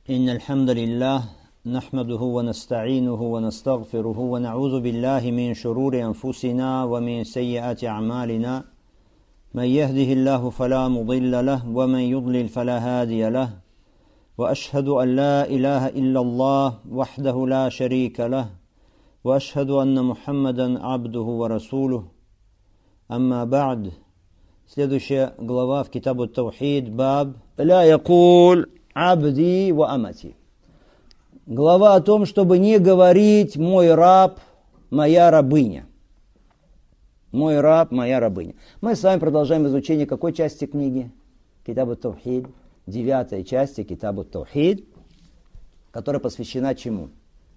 إن الحمد لله نحمده ونستعينه ونستغفره ونعوذ بالله من شرور أنفسنا ومن سيئات أعمالنا من يهده الله فلا مضل له ومن يضلل فلا هادي له وأشهد أن لا إله إلا الله وحده لا شريك له وأشهد أن محمدا عبده ورسوله أما بعد. Следующая глава в Китабу Таухид, баб «Ля якуль абди ва амати». Глава о том, чтобы не говорить «мой раб, моя рабыня». «Мой раб, моя рабыня». Мы с вами продолжаем изучение какой части книги? Китабу Таухид, 9 части Китабу Таухид, которая посвящена чему?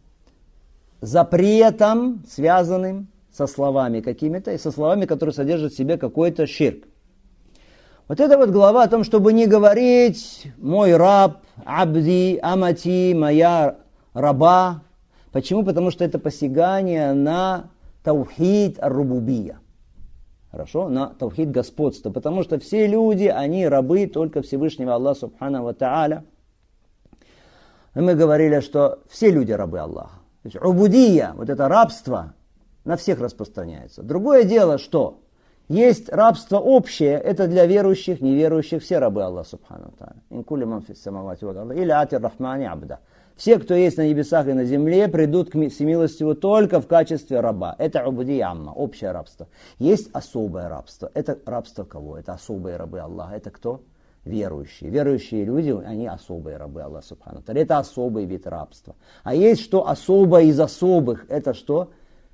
Запретам, связанным со словами какими-то, и со словами, которые содержат в себе какой-то ширк. Вот эта вот глава о том, чтобы не говорить «мой раб», «абди», «амати», «моя раба». Почему? Потому что это посягание на таухид ар-рубубия. Хорошо? На таухид господства. Потому что все люди, они рабы только Всевышнего Аллаха Субхану ва Тааля. И мы говорили, что все люди рабы Аллаха. То есть убудия, вот это рабство, на всех распространяется. Другое дело, что есть рабство общее, это для верующих, неверующих, все рабы Аллаха Субхану ва Тааля. Или атир рахмани абда. Все, кто есть на небесах и на земле, придут к всемилостиву только в качестве раба. Это убудия амма, общее рабство. Есть особое рабство. Это рабство кого? Это особые рабы Аллаха. Это кто? Верующие. Верующие люди, они особые рабы Аллаха Субхану ва Тааля. Это особый вид рабства. А есть что особое из особых. Это что?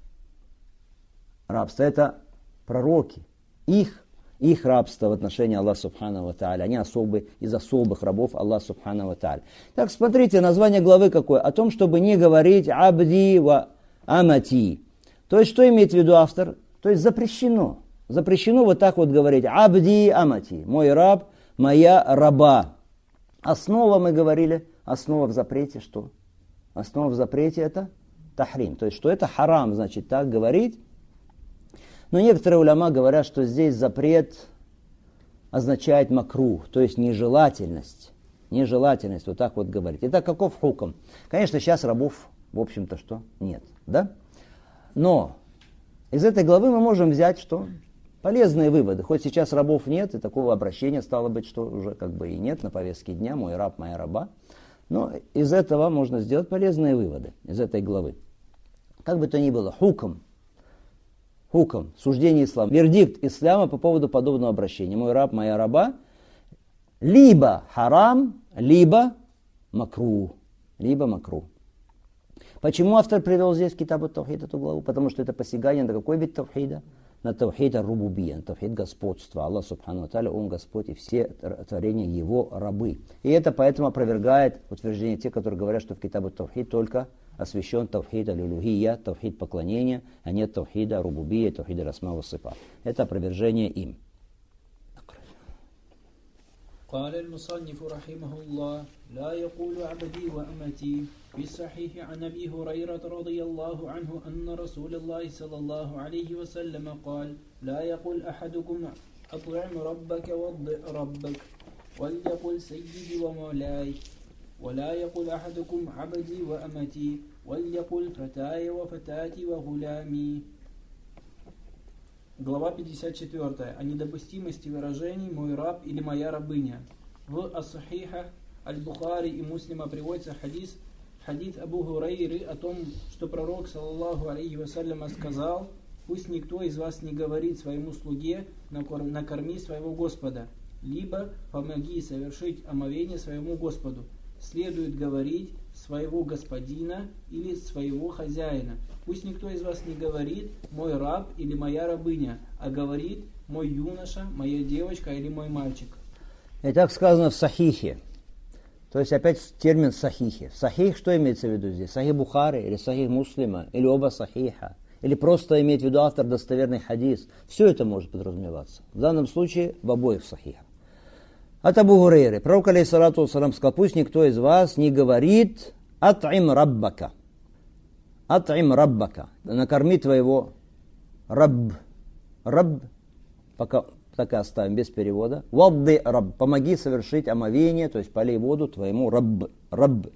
Рабство. Это пророки. Их рабство в отношении Аллаха Субхану ва Тааля. Они особые, из особых рабов Аллаха Субхану ва Тааля. Так, смотрите, название главы какое? О том, чтобы не говорить абди ва амати. То есть, что имеет в виду автор? То есть, запрещено. Запрещено вот так вот говорить. Абди амати. Мой раб, моя раба. Основа, мы говорили, основа в запрете что? Основа в запрете это тахрим. То есть, что это харам, значит, так говорить. Но некоторые уляма говорят, что здесь запрет означает макрух, то есть нежелательность. Нежелательность, вот так вот говорить. Итак, каков хукм? Конечно, сейчас рабов, в общем-то, что? Нет. Да? Но из этой главы мы можем взять что? Полезные выводы. Хоть сейчас рабов нет, и такого обращения стало быть, что уже как бы и нет на повестке дня, мой раб, моя раба. Но из этого можно сделать полезные выводы, из этой главы. Как бы то ни было, хукм, суждение ислама, вердикт ислама по поводу подобного обращения. Мой раб, моя раба. Либо харам, либо макрух. Почему автор привел здесь Китабу Таухид эту главу? Потому что это посягание на какой вид таухида? На таухид ар-рубубия, на таухид господства. Аллах Субхану ва Тааля, Он Господь, и все творения Его рабы. И это поэтому опровергает утверждение тех, которые говорят, что в Китабу Таухид только освящен тавхид аль-улухия, тавхид поклонения, а нет тавхида рубубия, тавхида расма ва сифат. Это опровержение им. قال المصنف رحمه الله لا يقول عبدي وأمتي في الصحيح عن أبي هريرة رضي الله عنه أن رسول الله صلى الله عليه وسلم قال لا يقول أحدكم أطعم ربك وضئ ربك وليقل سيدي ومولاي ولا يقول أحدكم عبدي وأمتي وليقل فتاي وفتاتي وغلامي. Глава 54. О недопустимости выражений «мой раб» или «моя рабыня». В Ас-Сахихах Аль-Бухари и Муслима приводится хадис Абу Хурайры о том, что пророк, саллаллаху алейхи вассаляма, сказал: «Пусть никто из вас не говорит своему слуге накорми своего Господа, либо помоги совершить омовение своему Господу. Следует говорить своего господина или своего хозяина. Пусть никто из вас не говорит «мой раб» или «моя рабыня», а говорит «мой юноша», «моя девочка» или «мой мальчик». И так сказано в Сахихе. То есть опять термин Сахихе. Сахих, что имеется в виду здесь? Сахих Бухари или Сахих Муслима, или оба Сахиха, или просто имеет в виду автор достоверный хадис. Все это может подразумеваться. В данном случае в обоих Сахихах. От Абу Хурейры. Пророк алейхиссалату вассалям сказал: пусть никто из вас не говорит «ат'им раббака». «Ат'им раббака». Накорми твоего рабб. Рабб, пока так и оставим без перевода. Вадди раб, помоги совершить омовение, то есть полей воду твоему раб. Раб.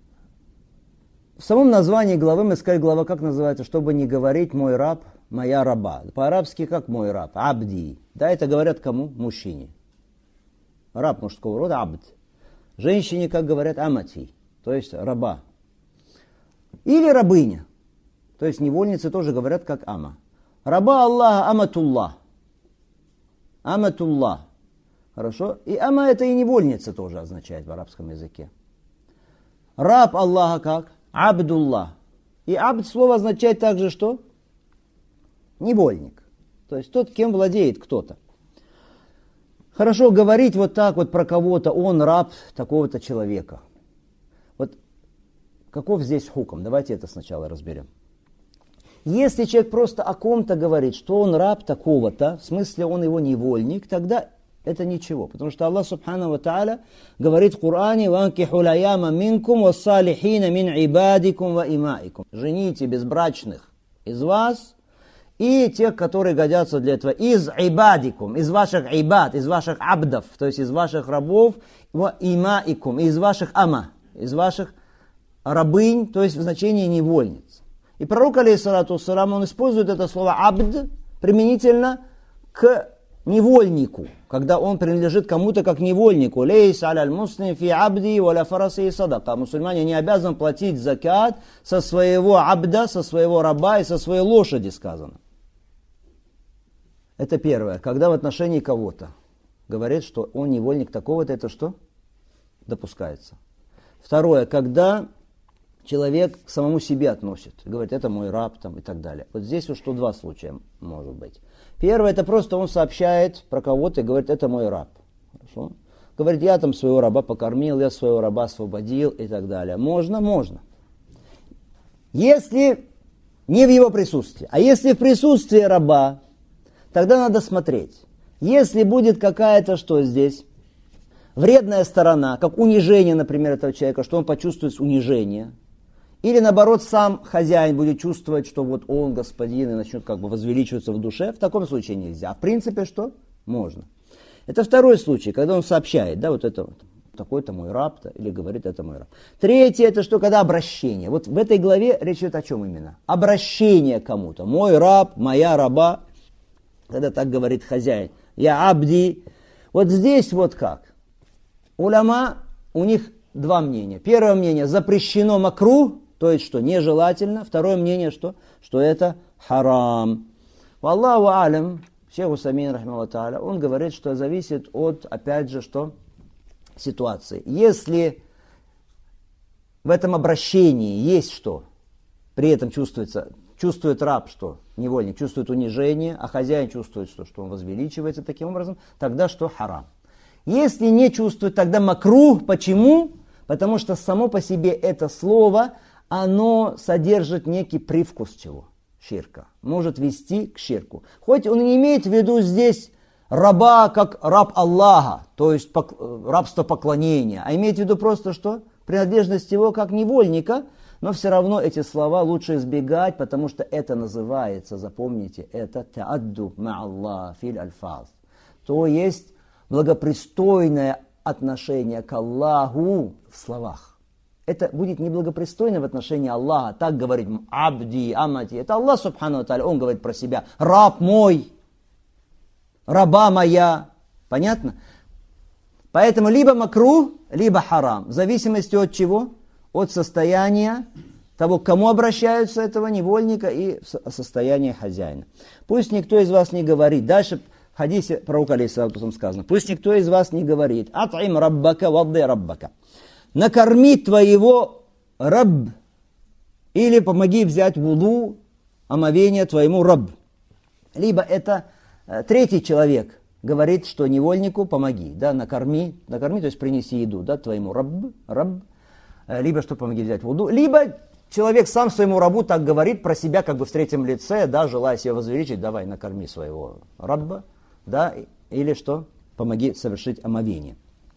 В самом названии главы мы сказали, глава как называется, чтобы не говорить мой раб, моя раба. По-арабски как мой раб, абди. Да, это говорят кому? Мужчине. Раб мужского рода, абд. Женщине, как говорят, амати, то есть раба. Или рабыня. То есть невольницы тоже говорят как ама. Раба Аллаха аматуллах. Аматуллах. Хорошо? И ама это и невольница тоже означает в арабском языке. Раб Аллаха как? Абдуллах. И абд слово означает также что? Невольник. То есть тот, кем владеет кто-то. Хорошо говорить вот так вот про кого-то, он раб такого-то человека. Вот каков здесь хукм? Давайте это сначала разберем. Если человек просто о ком-то говорит, что он раб такого-то, в смысле он его невольник, тогда это ничего. Потому что Аллах Субхану ва Тааля говорит в Коране: «Ванкиху лаяма минкум вассалихина мин ибадикум ва имаикум». Жените безбрачных из вас и тех, которые годятся для этого. Из ибадикум, из ваших ибад, из ваших абдов, то есть из ваших рабов, ва имаикум, из ваших ама, из ваших рабынь, то есть в значении невольниц. И пророк, алейхиссалату вассалам, он использует это слово абд применительно к невольнику, когда он принадлежит кому-то как невольнику. Лейс аляль муслим фи абди валя фараси садака. Мусульмане не обязан платить закат со своего абда, со своего раба и со своей лошади, сказано. Это первое. Когда в отношении кого-то говорит, что он невольник такого-то, это что? Допускается. Второе. Когда человек к самому себе относит, говорит, это мой раб там, и так далее. Вот здесь вот что два случая может быть. Первое, это просто он сообщает про кого-то и говорит, это мой раб. Хорошо? Говорит, я там своего раба покормил, я своего раба освободил и так далее. Можно? Можно. Если не в его присутствии, а если в присутствии раба, тогда надо смотреть. Если будет какая-то, что здесь, вредная сторона, как унижение, например, этого человека, что он почувствует унижение, или наоборот сам хозяин будет чувствовать, что вот он господин и начнет как бы возвеличиваться в душе, в таком случае нельзя. А в принципе что? Можно. Это второй случай, когда он сообщает, да, вот это вот, такой-то мой раб, или говорит, это мой раб. Третье, это что, когда обращение. Вот в этой главе речь идет о чем именно? Обращение к кому-то. Мой раб, моя раба, когда так говорит хозяин. Я абди. Вот здесь вот как. Уляма, у них два мнения. Первое мнение, запрещено макру, то есть что, нежелательно. Второе мнение, что это харам. Валлаху алям, шейх Усамин, рахмаллаху тааля, он говорит, что зависит от, опять же, что ситуации. Если в этом обращении есть что, при этом чувствует раб, что невольник чувствует унижение, а хозяин чувствует, что он возвеличивается таким образом, тогда что харам. Если не чувствует, тогда макрух. Почему? Потому что само по себе это слово, оно содержит некий привкус чего? Ширка. Может вести к ширку. Хоть он не имеет в виду здесь раба как раб Аллаха, то есть рабство поклонения, а имеет в виду просто что? Принадлежность его как невольника, но все равно эти слова лучше избегать, потому что это называется, запомните, это таадду ма'аллах фил альфаз. То есть благопристойное отношение к Аллаху в словах. Это будет неблагопристойно в отношении Аллаха. Так говорит абди, амати. Это Аллах Субхану ва Тааля, он говорит про себя. Раб мой, раба моя. Понятно? Поэтому либо макрух, либо харам. В зависимости от чего? От состояния того, к кому обращаются этого невольника и состояния хозяина. Пусть никто из вас не говорит. Дальше в хадисе пророка алейхиссалату сказано. Пусть никто из вас не говорит. Ат'им раббака вадди раббака. Накорми твоего раб. Или помоги взять вуду, омовение твоему раб. Либо это третий человек говорит, что невольнику помоги. Да, накорми, то есть принеси еду, да, твоему раб. Либо что помоги взять вуду. Либо человек сам своему рабу так говорит про себя, как бы в третьем лице, да, желая себя возвеличить, давай накорми своего рабба, да, или что, помоги совершить омовение.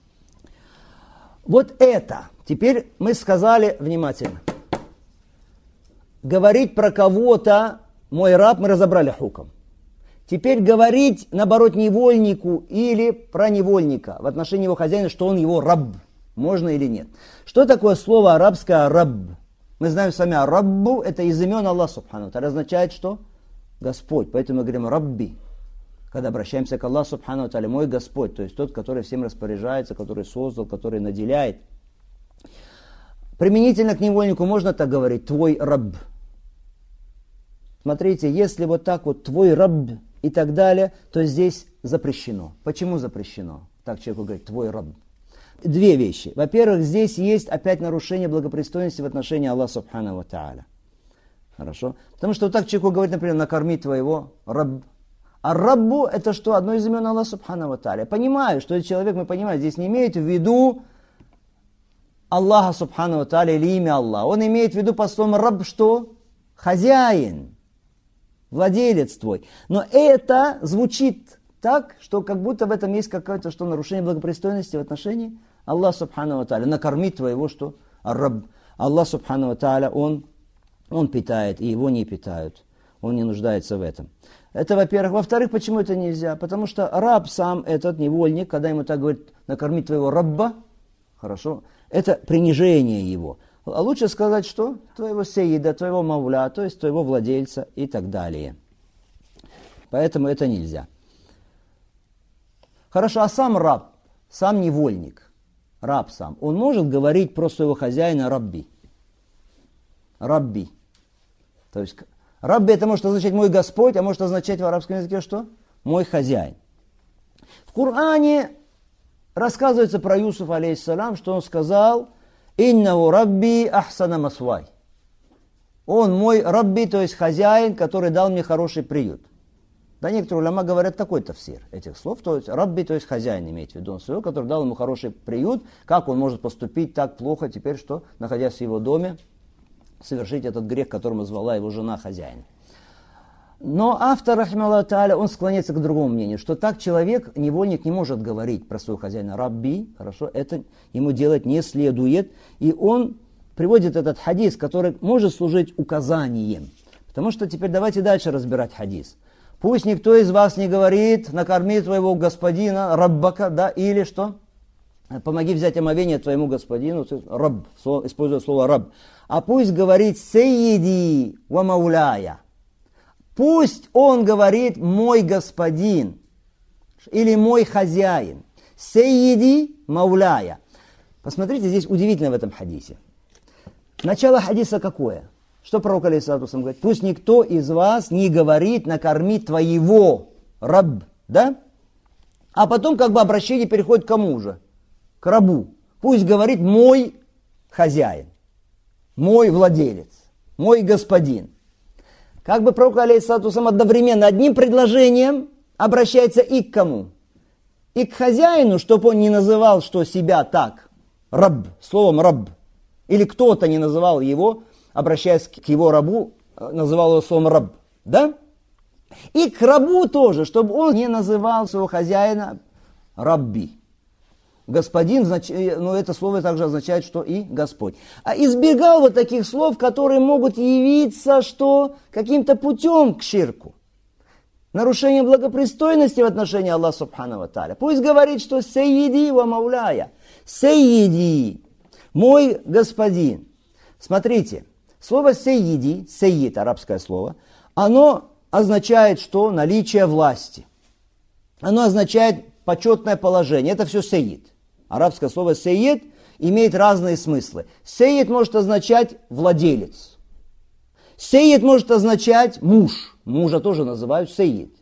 Вот это, теперь мы сказали внимательно, говорить про кого-то, мой раб, мы разобрали хуком. теперь говорить, наоборот, невольнику или про невольника в отношении его хозяина, что он его раб, можно или нет. Что такое слово арабское раб? Мы знаем с вами, раббу это из имен Аллаха Субхану. Это означает что? Господь. Поэтому мы говорим рабби. Когда обращаемся к Аллаху Субхану Тааля, мой Господь, то есть тот, который всем распоряжается, который создал, который наделяет. Применительно к невольнику можно так говорить, твой раб. Смотрите, если вот так вот твой раб и так далее, то здесь запрещено. Почему запрещено? Так человеку говорит, твой раб. Две вещи. Во-первых, здесь есть опять нарушение благопристойности в отношении Аллаха Субхану ва Тааля. Хорошо? Потому что вот так человеку говорит, например, накорми твоего раб. А раббу это что? Одно из имен Аллаха Субхану ва Тааля. Понимаю, что этот человек, мы понимаем, здесь не имеет в виду Аллаха Субхану ва Тааля или имя Аллаха. Он имеет в виду по словам раб что? Хозяин, владелец твой. Но это звучит так, что как будто в этом есть какое-то что, нарушение благопристойности в отношении Аллаха Субхану ва Тааля. Накормить твоего что? Раб. Аллах Субхану ва Тааля, он питает, и его не питают. Он не нуждается в этом. Это во-первых. Во-вторых, почему это нельзя? Потому что раб сам, этот невольник, когда ему так говорит, накормить твоего рабба, хорошо, это принижение его. А лучше сказать, что? Твоего сейида, твоего мауля, то есть твоего владельца и так далее. Поэтому это нельзя. Хорошо, а сам раб, сам невольник, раб сам, он может говорить про своего хозяина рабби. Рабби. То есть рабби это может означать мой Господь, а может означать в арабском языке что? Мой хозяин. В Коране рассказывается про Юсуфа, алейхиссалям, что он сказал, «Иннаху рабби ахсана масвай». Он мой рабби, то есть хозяин, который дал мне хороший приют. Да, некоторые уляма говорят такой тафсир этих слов, то есть рабби, то есть хозяин имеет в виду, он своего, который дал ему хороший приют, как он может поступить так плохо теперь, что, находясь в его доме, совершить этот грех, которому звала его жена хозяин. Но автор, рахималлаху тааля, он склоняется к другому мнению, что так человек, невольник, не может говорить про своего хозяина рабби, хорошо, это ему делать не следует, и он приводит этот хадис, который может служить указанием. Потому что теперь давайте дальше разбирать хадис. Пусть никто из вас не говорит, накорми твоего господина, раббака, да, или что? Помоги взять омовение твоему господину, раб, используя слово раб. А пусть говорит сейиди ва мауляя. Пусть он говорит мой господин или мой хозяин. Сейиди мауляя. Посмотрите, здесь удивительно в этом хадисе. Начало хадиса какое? Что пророк алейхиссалату вассалям говорит? Пусть никто из вас не говорит накорми твоего раб, да? А потом как бы обращение переходит к кому же? К рабу. Пусть говорит мой хозяин, мой владелец, мой господин. Как бы пророк алейхиссалату вассалям одновременно одним предложением обращается и к кому? И к хозяину, чтобы он не называл что себя так, раб, словом раб. Или кто-то не называл его, обращаясь к его рабу, называл его словом раб. Да? И к рабу тоже, чтобы он не называл своего хозяина рабби. Господин, но это слово также означает, что и Господь. А избегал вот таких слов, которые могут явиться, что каким-то путем к ширку. Нарушение благопристойности в отношении Аллаха Субхану ва Тааля. Пусть говорит, что сейиди ва мауляя. Сейиди, мой господин. Смотрите, слово сейиди, сейид, арабское слово, оно означает, что наличие власти. Оно означает почетное положение. Это все сейид. Арабское слово сейид имеет разные смыслы. Сейид может означать владелец. Сейид может означать муж. Мужа тоже называют сейид.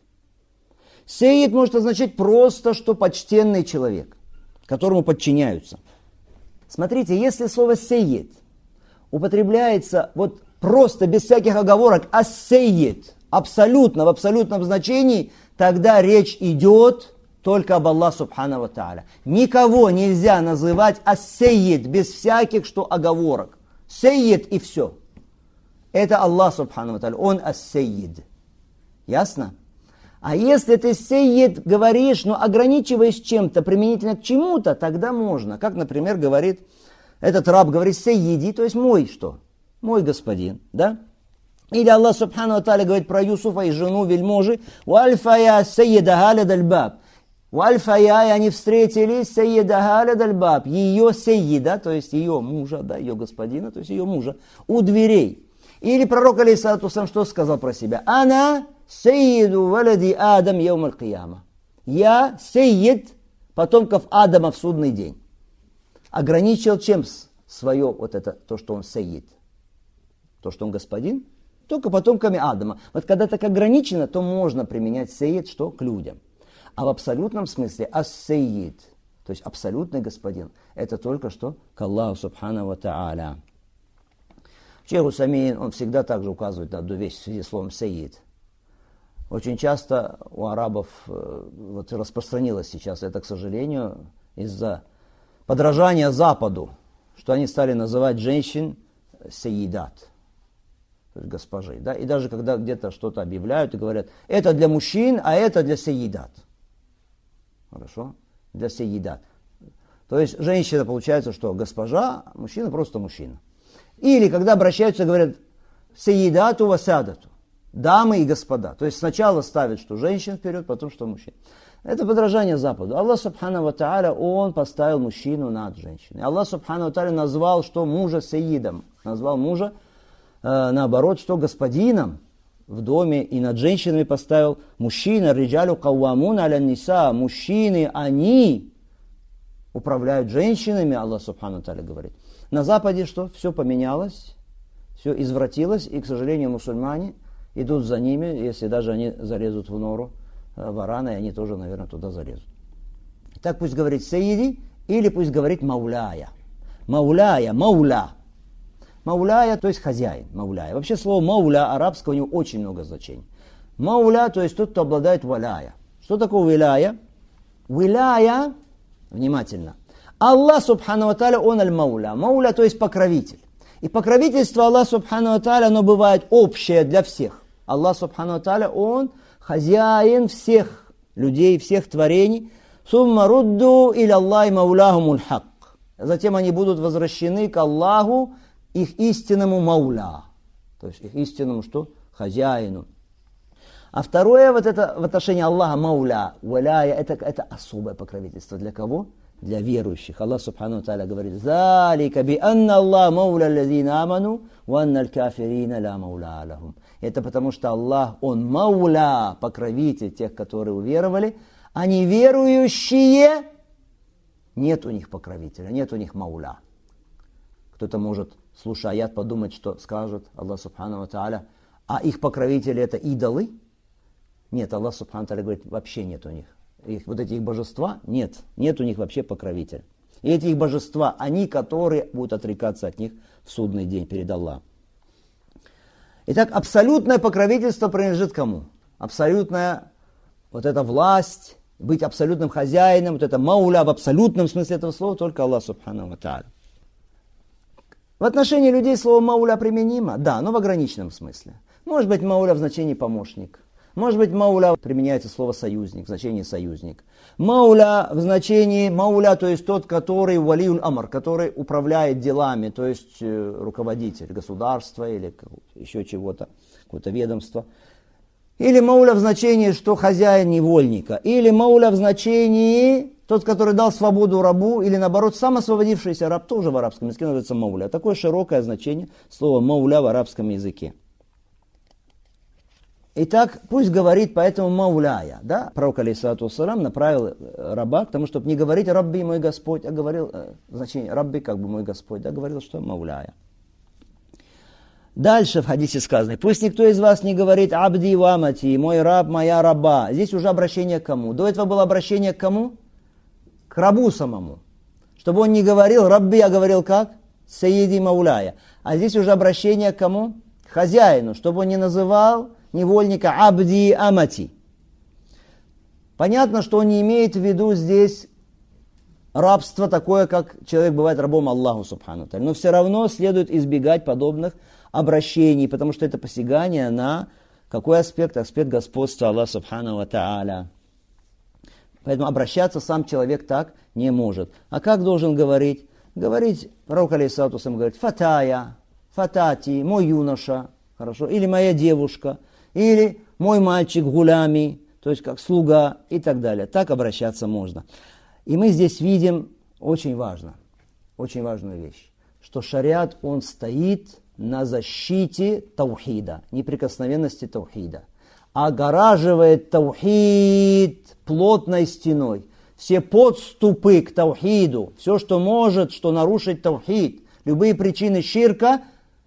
Сейид может означать просто, что почтенный человек, которому подчиняются. Смотрите, если слово сейид употребляется вот просто без всяких оговорок, ас-сейид, абсолютно, в абсолютном значении, тогда речь идет только об Аллахе Субхану ва Тааля. Никого нельзя называть ас-сейид без всяких что оговорок. Сейид и все. Это Аллах Субхану ва Тааля, он ас-сейид. Ясно? А если ты сейид говоришь, но ограничиваешь чем-то, применительно к чему-то, тогда можно. Как, например, говорит, этот раб говорит сейиди, то есть мой что? Мой господин, да? Или Аллах Субхану ва Тааля говорит про Юсуфа и жену вельможи. «Вальфая сейеда галя дальбаб». Вальфая, и они встретились, сейеда галя дальбаб. Ее сейеда, то есть ее мужа, да, ее господина, то есть ее мужа, у дверей. Или пророк, алейхиссалату вассалям, что сказал про себя? «Ана сейеду валади Адам яум аль-кияма». Я сейед потомков Адама в судный день. Ограничил чем свое вот это, то, что он сейед? То, что он господин? Только потомками Адама. Вот когда так ограничено, то можно применять сейед, что к людям. А в абсолютном смысле ас-сейед, то есть абсолютный господин, это только что к Аллаху Субхану ва Тааля. Шейх Усаймин, он всегда также указывает на одну вещь в связи с словом сейед. Очень часто у арабов вот распространилось сейчас это, к сожалению, из-за подражания Западу, что они стали называть женщин сейидат, то есть госпожи. Да? И даже когда где-то что-то объявляют и говорят, это для мужчин, а это для сейидат. Хорошо? Для сейидат. То есть женщина получается, что госпожа, а мужчина просто мужчина. Или когда обращаются, говорят, сейидату васадату. Дамы и господа. То есть сначала ставят, что женщин вперед, потом, что мужчин. Это подражание Западу. Аллах Субхану ва Тааля, Он поставил мужчину над женщиной. Аллах Субхану ва Тааля назвал, что мужа сейидом. Назвал мужа, наоборот, что господином в доме. И над женщинами поставил мужчина. Риджалю каввамун аля ниса. Мужчины, они управляют женщинами, Аллах Субхану ва Тааля говорит. На Западе что? Все поменялось, все извратилось. И, к сожалению, мусульмане идут за ними, если даже они залезут в нору варана, и они тоже, наверное, туда залезут. Так пусть говорит сейиди, или пусть говорит мауляя. Мауляя, мауля. Мауляя, то есть хозяин, мауляя. Вообще слово мауля арабского у него очень много значений. Мауля, то есть тот, кто обладает валяя. Что такое виляя? Виляя, внимательно. Аллах Субхану ва Тааля, Он аль-мауля. Мауля, то есть покровитель. И покровительство Аллаха Субхану ва Тааля, оно бывает общее для всех. Аллах Субхану ва Тааля, Он хозяин всех людей, всех творений. Сумма рудду иля Аллахи мауляхумул хак. Затем они будут возвращены к Аллаху, их истинному мауля. То есть их истинному что? Хозяину. А второе, вот это в отношении Аллаха мауля, валяя, это особое покровительство. Для кого? Для верующих. Аллах Субхану ва Тааля говорит: «Залика би анна Аллах мауля лазина аману, ва анна аль-кафирина ла мауля алахум». Это потому, что Аллах, Он мауля, покровитель тех, которые уверовали, а неверующие, нет у них покровителя, нет у них мауля. Кто-то может, слушая аят, подумать, что скажет Аллах Субхану ва Тааля, а их покровители это идолы? Нет, Аллах Субхану ва Тааля говорит, вообще нет у них. Вот эти их божества, нет у них вообще покровителя. И эти их божества, они, которые будут отрекаться от них в судный день перед Аллахом. Итак, абсолютное покровительство принадлежит кому? Абсолютная вот эта власть, быть абсолютным хозяином, вот это мауля в абсолютном смысле этого слова, только Аллах Субхану ва Тааля. В отношении людей слово мауля применимо? Да, но в ограниченном смысле. Может быть, мауля в значении помощник. Может быть, мауля применяется слово союзник, в значении союзник. Мауля в значении мауля, то есть тот, который валиюль амр, который управляет делами, то есть руководитель государства или еще чего-то, какое-то ведомство. Или мауля в значении, что хозяин невольника. Или мауля в значении тот, который дал свободу рабу, или наоборот, сам освободившийся раб, тоже в арабском языке называется мауля. Такое широкое значение слова мауля в арабском языке. Итак, пусть говорит поэтому мауляя. Да? Пророк, алейхиссалату вассалям, направил раба к тому, чтобы не говорить «Рабби, мой Господь», а говорил, значение «Рабби», как бы «мой Господь», да, говорил, что мауляя. Дальше в хадисе сказано: «Пусть никто из вас не говорит «Абди ва амати», «мой раб, моя раба». Здесь уже обращение к кому? До этого было обращение к кому? К рабу самому. Чтобы он не говорил «Рабби», а говорил как? «Сайиди мауляя». А здесь уже обращение к кому? К хозяину, чтобы он не называл невольника абди амати. Понятно, что он не имеет в виду здесь рабство такое, как человек бывает рабом Аллаху Субхану Тааля. Но все равно следует избегать подобных обращений, потому что это посягание на какой аспект? Аспект господства Аллаха Субхану ва Тааля. Поэтому обращаться сам человек так не может. А как должен говорить? Говорить, пророк алейхиссалату вассалям говорит: «Фатая, фатати, мой юноша». хорошо, или моя девушка, или мой мальчик гулями, то есть как слуга и так далее. Так обращаться можно. И мы здесь видим очень важную вещь, что шариат, он стоит на защите таухида, неприкосновенности таухида. Огораживает таухид плотной стеной. Все подступы к таухиду, все, что может, что нарушить таухид, любые причины ширка,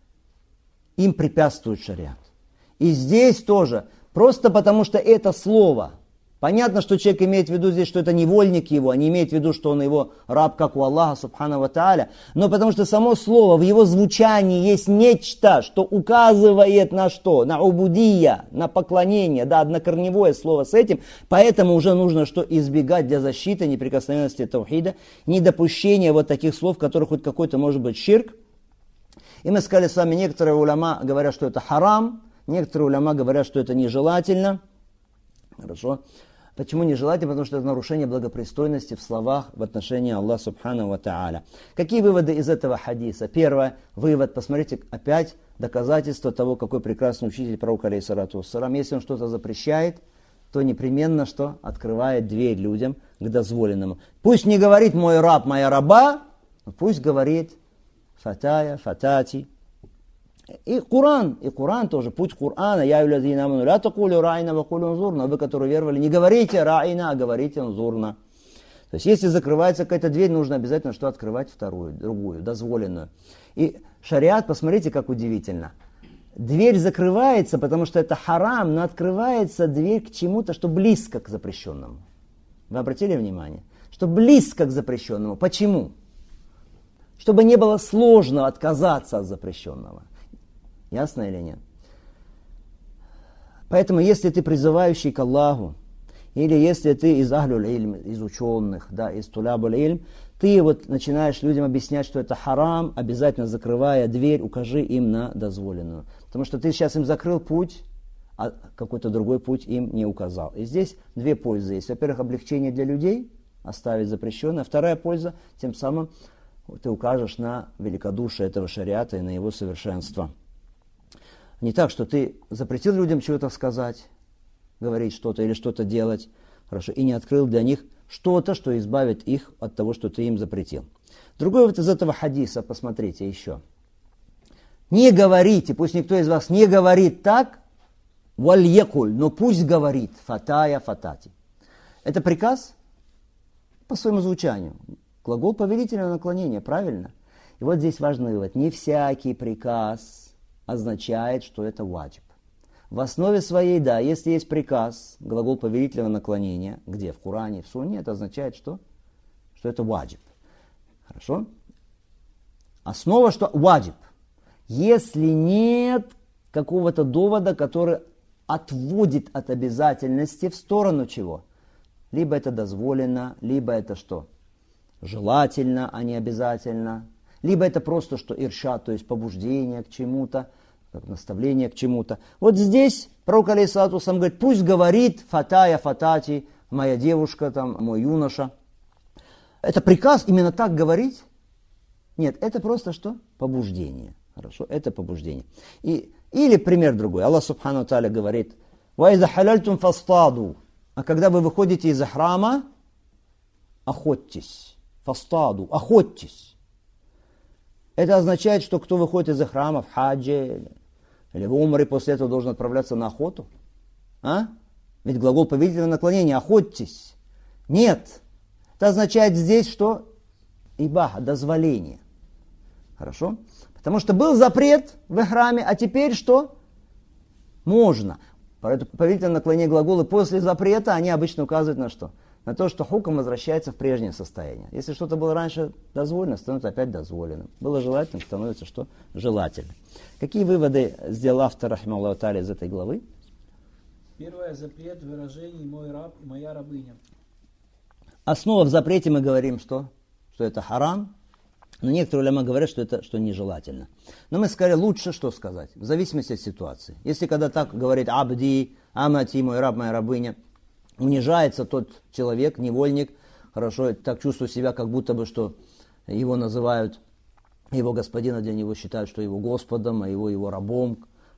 им препятствует шариат. И здесь тоже, просто потому что это слово, понятно, что человек имеет в виду здесь, что это невольник его, а не имеет в виду, что он его раб, как у Аллаха, субхану ва тааля, но потому что само слово, в его звучании есть нечто, что указывает на что? На убудия, на поклонение, да, однокорневое слово с этим, поэтому уже нужно что? Избегать для защиты неприкосновенности таухида, недопущения вот таких слов, в которых хоть какой-то может быть ширк. И мы сказали с вами, некоторые уляма говорят, что это харам, некоторые уляма говорят, что это нежелательно. Хорошо. Почему нежелательно? Потому что это нарушение благопристойности в словах в отношении Аллаха субхану ва тааля. Какие выводы из этого хадиса? Первый вывод, посмотрите, опять доказательство того, какой прекрасный учитель пророк алейхиссалату вассалам. Если он что-то запрещает, то непременно что? Открывает дверь людям к дозволенному. Пусть не говорит мой раб, моя раба, но пусть говорит фатая, фатати. И Коран тоже, путь Корана, я юлядина аману, ля такулю ра'ина ва кулю унзурна, вы, которые веровали, не говорите ра'ина, а говорите унзурна. То есть, если закрывается какая-то дверь, нужно обязательно что открывать вторую, другую, дозволенную. И шариат, посмотрите, как удивительно. Дверь закрывается, потому что это харам, но открывается дверь к чему-то, что близко к запрещенному. Вы обратили внимание? Что близко к запрещенному. Почему? Чтобы не было сложно отказаться от запрещенного. Ясно или нет? Поэтому, если ты призывающий к Аллаху, или если ты из ахлюль ильм, из ученых, да, из тулябуль ильм, ты вот начинаешь людям объяснять, что это харам, обязательно закрывая дверь, укажи им на дозволенную. Потому что ты сейчас им закрыл путь, а какой-то другой путь им не указал. И здесь две пользы есть. Во-первых, облегчение для людей, оставить запрещенное. Вторая польза, тем самым ты укажешь на великодушие этого шариата и на его совершенство. Не так, что ты запретил людям чего-то сказать, говорить что-то или что-то делать, хорошо, и не открыл для них что-то, что избавит их от того, что ты им запретил. Другой вот из этого хадиса, посмотрите еще. Не говорите, пусть никто из вас не говорит так, вальекуль, но пусть говорит фатая фатати. Это приказ по своему звучанию. Глагол повелительного наклонения, правильно? И вот здесь важный вывод. Не всякий приказ означает, что это ваджиб. В основе своей, да, если есть приказ, глагол повелительного наклонения, где? В Коране, в Сунне, это означает что? Что это ваджиб. Хорошо? Основа, что ваджиб. Если нет какого-то довода, который отводит от обязательности в сторону чего? Либо это дозволено, либо это что? Желательно, а не обязательно. Либо это просто что иршад, то есть побуждение к чему-то, как наставление к чему-то. Вот здесь пророк алейхиссалату вассалам говорит, пусть говорит фатая, фатати, моя девушка, там, мой юноша. Это приказ именно так говорить? Нет, это просто что? Побуждение. Хорошо, это побуждение. Или пример другой. Аллах субхану ва тааля говорит, «Ваиза халяльтум фастаду». А когда вы выходите из храма, охотьтесь. Фастаду, охотьтесь. Это означает, что кто выходит из храма в хаджи или в умре, после этого должен отправляться на охоту? А? Ведь глагол повелительного наклонения охотьтесь. Нет. Это означает здесь, что ибаха, дозволение. Хорошо? Потому что был запрет в храме, а теперь что? Можно. Поэтому повелительное наклонение глагола после запрета, они обычно указывают на что? На то, что хукм возвращается в прежнее состояние. Если что-то было раньше дозволено, становится опять дозволенным. Было желательным, становится что? Желательно. Какие выводы сделал автор, рахимахуллаху тааля, из этой главы? Первое, запрет выражений «мой раб» и «моя рабыня». Основа в запрете мы говорим, что это харам, но некоторые уляма говорят, что это что нежелательно. Но мы сказали, лучше что сказать, в зависимости от ситуации. Если когда так говорит абди, амати, мой раб, моя рабыня, унижается тот человек, невольник, хорошо, так чувствует себя, как будто бы, что его называют, его господина для него считают, что его господом, а его рабом,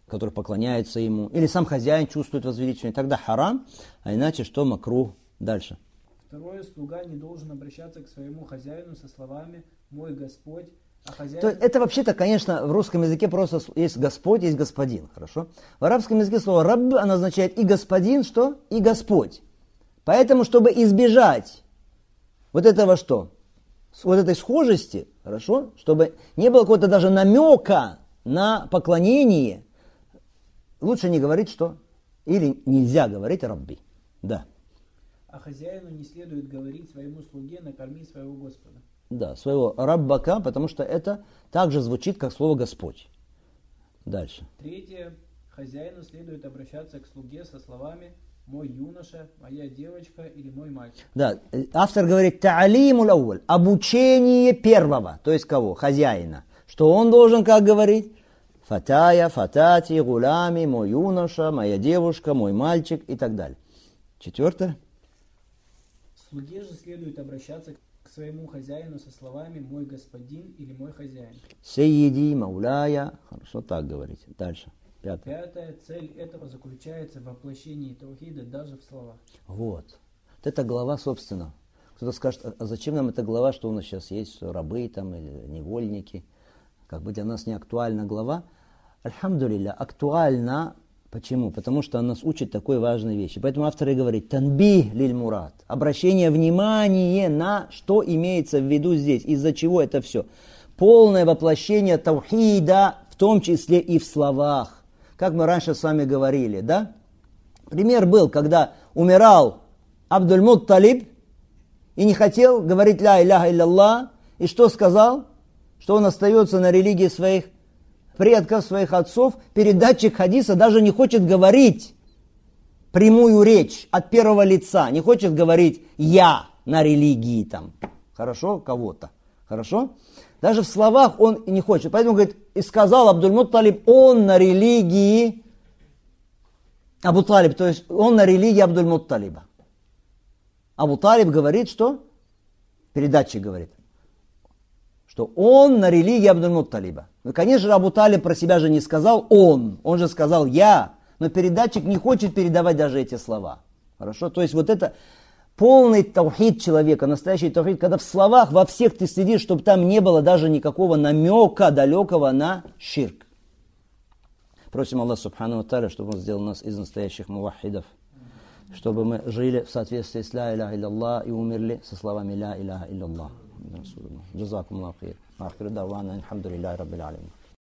который поклоняется ему, или сам хозяин чувствует возвеличивание, тогда харам, а иначе что макрух. Дальше. Второе, слуга не должен обращаться к своему хозяину со словами «мой Господь», а хозяин... То есть это вообще-то, конечно, в русском языке просто есть Господь, есть господин, хорошо? В арабском языке слово «рабб» оно означает и господин, что? И Господь. Поэтому, чтобы избежать вот этого что? Вот этой схожести, хорошо? Чтобы не было какого-то даже намека на поклонение, лучше не говорить что? Или нельзя говорить «рабби». Да. А хозяину не следует говорить своему слуге «накорми своего Господа». Да, своего раббака, потому что это также звучит как слово «Господь». Дальше. Третье. Хозяину следует обращаться к слуге со словами «мой юноша», «моя девочка» или «мой мальчик». Да, автор говорит «та'алимул ауаль», обучение первого, то есть кого? Хозяина. Что он должен как говорить? Фатая, фатати, гулями, мой юноша, моя девушка, мой мальчик и так далее. Четвертое. Слуге же следует обращаться к своему хозяину со словами «мой господин» или «мой хозяин». Сейиди, мауляя. Хорошо так говорить. Дальше. Пятое. Пятое. Цель этого заключается в воплощении таухида даже в словах. Вот. Это глава, собственно. Кто-то скажет, а зачем нам эта глава, что у нас сейчас есть рабы там, или невольники? Как бы для нас не актуальна глава. Альхамдулилля, актуальна. Почему? Потому что он нас учит такой важной вещи. Поэтому автор и говорит, танбих лиль мурад. Обращение внимания на что имеется в виду здесь, из-за чего это все. Полное воплощение таухида, в том числе и в словах. Как мы раньше с вами говорили, да? Пример был, когда умирал Абдуль-Мутталиб и не хотел говорить ля иляха илlallah. И что сказал? Что он остается на религии своих предков, своих отцов. Передатчик хадиса даже не хочет говорить прямую речь от первого лица. Не хочет говорить «я» на религии там. Хорошо? Кого-то. Хорошо? Даже в словах он не хочет. Поэтому говорит, и сказал Абдуль-Мутталиб, он на религии Абу Талиб, то есть он на религии Абдуль-Мутталиба. Абу Талиб говорит, что? Передатчик говорит, что он на религии Абдуль-Мутталиба. Ну, конечно же, Абу Талиб про себя же не сказал он же сказал я, но передатчик не хочет передавать даже эти слова. Хорошо? То есть вот это полный таухид человека, настоящий таухид, когда в словах во всех ты следишь, чтобы там не было даже никакого намека далекого на ширк. Просим Аллаха Субхану ва Тааля, чтобы Он сделал нас из настоящих мувахидов, чтобы мы жили в соответствии с ля иляха илlallah и умерли со словами ля иляха илlallah. Джазакум Аллаху хейр. Ахиру давана, алхамдулиллахи раббил алямин.